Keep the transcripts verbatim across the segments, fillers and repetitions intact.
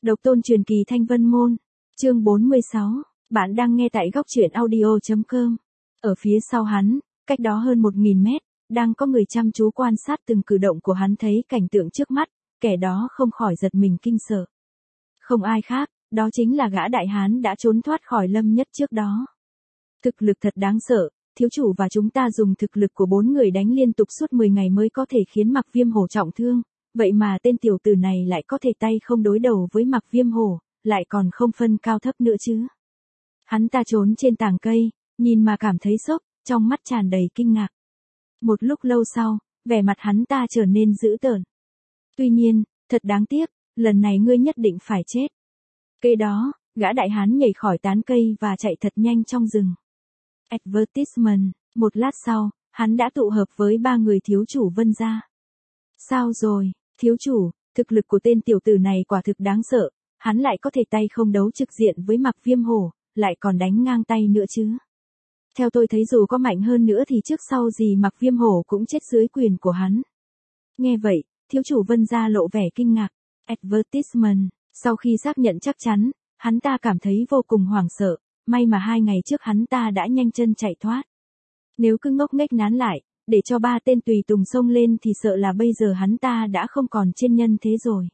Độc tôn truyền kỳ Thanh Vân Môn, chương bốn mươi sáu, bạn đang nghe tại góc truyện audio chấm com. Ở phía sau hắn, cách đó hơn một nghìn mét, đang có người chăm chú quan sát từng cử động của hắn, thấy cảnh tượng trước mắt, kẻ đó không khỏi giật mình kinh sợ. Không ai khác, đó chính là gã đại hán đã trốn thoát khỏi Lâm Nhất trước đó. Thực lực thật đáng sợ, thiếu chủ và chúng ta dùng thực lực của bốn người đánh liên tục suốt mười ngày mới có thể khiến Mạc Viêm Hổ trọng thương, vậy mà tên tiểu tử này lại có thể tay không đối đầu với Mạc Viêm Hổ, lại còn không phân cao thấp nữa chứ. Hắn ta trốn trên tàng cây, nhìn mà cảm thấy sốc, trong mắt tràn đầy kinh ngạc. Một lúc lâu sau, vẻ mặt hắn ta trở nên dữ tợn. Tuy nhiên, thật đáng tiếc, lần này ngươi nhất định phải chết. Kế đó, gã đại hán nhảy khỏi tán cây và chạy thật nhanh trong rừng. Advertisement, một lát sau, hắn đã tụ hợp với ba người thiếu chủ Vân gia. Sao rồi, thiếu chủ, thực lực của tên tiểu tử này quả thực đáng sợ, hắn lại có thể tay không đấu trực diện với Mạc Viêm Hổ, lại còn đánh ngang tay nữa chứ. Theo tôi thấy dù có mạnh hơn nữa thì trước sau gì Mạc Viêm Hổ cũng chết dưới quyền của hắn. Nghe vậy, thiếu chủ Vân gia lộ vẻ kinh ngạc. Advertisement, sau khi xác nhận chắc chắn, hắn ta cảm thấy vô cùng hoảng sợ, may mà hai ngày trước hắn ta đã nhanh chân chạy thoát. Nếu cứ ngốc nghếch nán lại, để cho ba tên tùy tùng xông lên thì sợ là bây giờ hắn ta đã không còn trên nhân thế rồi.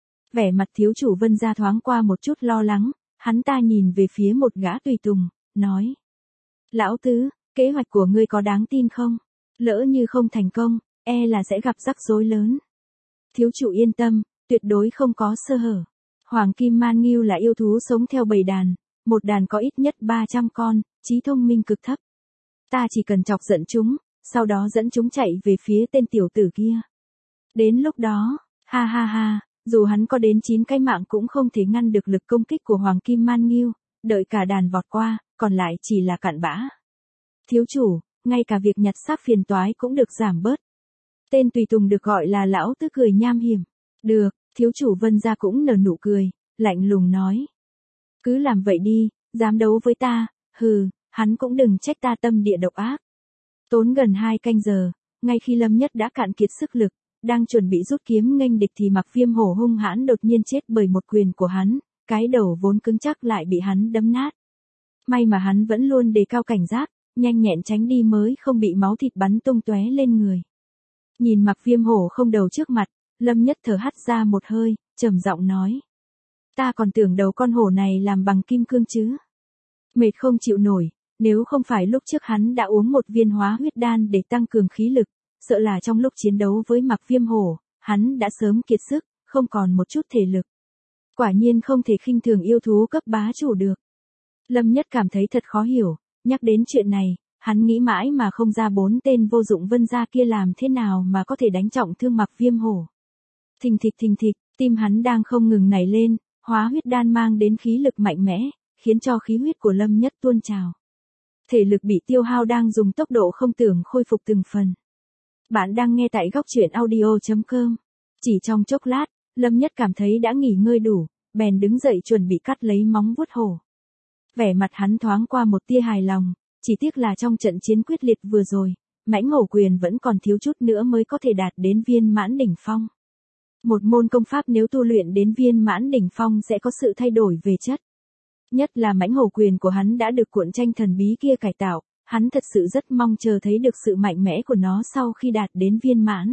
Vẻ mặt thiếu chủ Vân gia thoáng qua một chút lo lắng, hắn ta nhìn về phía một gã tùy tùng, nói. Lão tứ, kế hoạch của ngươi có đáng tin không? Lỡ như không thành công, e là sẽ gặp rắc rối lớn. Thiếu chủ yên tâm, tuyệt đối không có sơ hở. Hoàng Kim Man Ngưu là yêu thú sống theo bầy đàn, một đàn có ít nhất ba trăm con, trí thông minh cực thấp. Ta chỉ cần chọc giận chúng, sau đó dẫn chúng chạy về phía tên tiểu tử kia. Đến lúc đó, ha ha ha, dù hắn có đến chín cái mạng cũng không thể ngăn được lực công kích của Hoàng Kim Man Ngưu, đợi cả đàn vọt qua, còn lại chỉ là cặn bã. Thiếu chủ, ngay cả việc nhặt xác phiền toái cũng được giảm bớt. Tên tùy tùng được gọi là lão tứ cười nham hiểm. Được, thiếu chủ Vân gia cũng nở nụ cười, lạnh lùng nói. Cứ làm vậy đi, dám đấu với ta, hừ, hắn cũng đừng trách ta tâm địa độc ác. Tốn gần hai canh giờ, ngay khi Lâm Nhất đã cạn kiệt sức lực, đang chuẩn bị rút kiếm nghênh địch thì Mạc Viêm Hổ hung hãn đột nhiên chết bởi một quyền của hắn, cái đầu vốn cứng chắc lại bị hắn đấm nát. May mà hắn vẫn luôn đề cao cảnh giác, nhanh nhẹn tránh đi mới không bị máu thịt bắn tung tóe lên người. Nhìn Mạc Viêm Hổ không đầu trước mặt, Lâm Nhất thở hắt ra một hơi, trầm giọng nói. Ta còn tưởng đầu con hổ này làm bằng kim cương chứ. Mệt không chịu nổi, nếu không phải lúc trước hắn đã uống một viên hóa huyết đan để tăng cường khí lực, sợ là trong lúc chiến đấu với Mạc Viêm Hổ, hắn đã sớm kiệt sức, không còn một chút thể lực. Quả nhiên không thể khinh thường yêu thú cấp bá chủ được. Lâm Nhất cảm thấy thật khó hiểu, nhắc đến chuyện này, hắn nghĩ mãi mà không ra bốn tên vô dụng Vân gia kia làm thế nào mà có thể đánh trọng thương Mạc Viêm Hổ. Thình thịch thình thịch, tim hắn đang không ngừng nảy lên, hóa huyết đan mang đến khí lực mạnh mẽ, khiến cho khí huyết của Lâm Nhất tuôn trào. Thể lực bị tiêu hao đang dùng tốc độ không tưởng khôi phục từng phần. Bạn đang nghe tại góc truyện audio chấm com. Chỉ trong chốc lát, Lâm Nhất cảm thấy đã nghỉ ngơi đủ, bèn đứng dậy chuẩn bị cắt lấy móng vuốt hổ. Vẻ mặt hắn thoáng qua một tia hài lòng, chỉ tiếc là trong trận chiến quyết liệt vừa rồi, mãnh hổ quyền vẫn còn thiếu chút nữa mới có thể đạt đến viên mãn đỉnh phong. Một môn công pháp nếu tu luyện đến viên mãn đỉnh phong sẽ có sự thay đổi về chất. Nhất là mãnh hổ quyền của hắn đã được cuộn tranh thần bí kia cải tạo, hắn thật sự rất mong chờ thấy được sự mạnh mẽ của nó sau khi đạt đến viên mãn.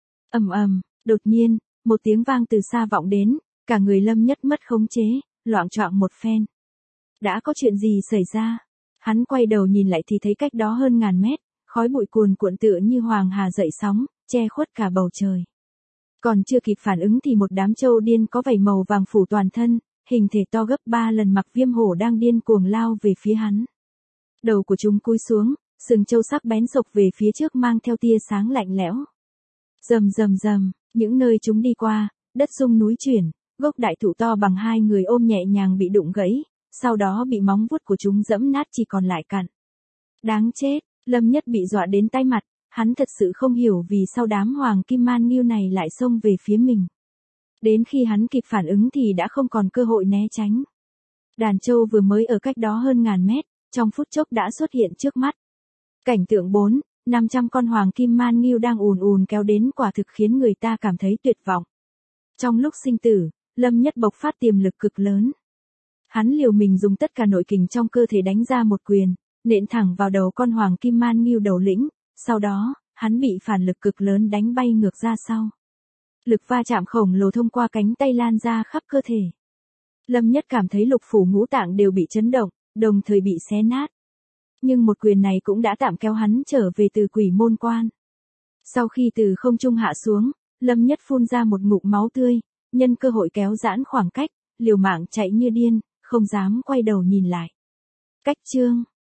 Ầm ầm, đột nhiên, một tiếng vang từ xa vọng đến, cả người Lâm Nhất mất khống chế, loạng choạng một phen. Đã có chuyện gì xảy ra? Hắn quay đầu nhìn lại thì thấy cách đó hơn ngàn mét, khói bụi cuồn cuộn tựa như hoàng hà dậy sóng, che khuất cả bầu trời. Còn chưa kịp phản ứng thì một đám trâu điên có vảy màu vàng phủ toàn thân, hình thể to gấp ba lần Mạc Viêm Hổ đang điên cuồng lao về phía hắn. Đầu của chúng cúi xuống, sừng trâu sắc bén sộc về phía trước mang theo tia sáng lạnh lẽo. Rầm rầm rầm, những nơi chúng đi qua, đất rung núi chuyển, gốc đại thụ to bằng hai người ôm nhẹ nhàng bị đụng gãy, sau đó bị móng vuốt của chúng giẫm nát chỉ còn lại cặn. Đáng chết, Lâm Nhất bị dọa đến tái mặt, hắn thật sự không hiểu vì sao đám Hoàng Kim Man Ngưu này lại xông về phía mình. Đến khi hắn kịp phản ứng thì đã không còn cơ hội né tránh. Đàn trâu vừa mới ở cách đó hơn ngàn mét, trong phút chốc đã xuất hiện trước mắt. Cảnh tượng bốn, năm trăm con Hoàng Kim Man Ngưu đang ùn ùn kéo đến quả thực khiến người ta cảm thấy tuyệt vọng. Trong lúc sinh tử, Lâm Nhất bộc phát tiềm lực cực lớn. Hắn liều mình dùng tất cả nội kình trong cơ thể đánh ra một quyền, nện thẳng vào đầu con Hoàng Kim Man Ngưu đầu lĩnh, sau đó, hắn bị phản lực cực lớn đánh bay ngược ra sau. Lực va chạm khổng lồ thông qua cánh tay lan ra khắp cơ thể. Lâm Nhất cảm thấy lục phủ ngũ tạng đều bị chấn động, đồng thời bị xé nát. Nhưng một quyền này cũng đã tạm kéo hắn trở về từ quỷ môn quan. Sau khi từ không trung hạ xuống, Lâm Nhất phun ra một ngụm máu tươi, nhân cơ hội kéo giãn khoảng cách, liều mạng chạy như điên, không dám quay đầu nhìn lại. Cách chương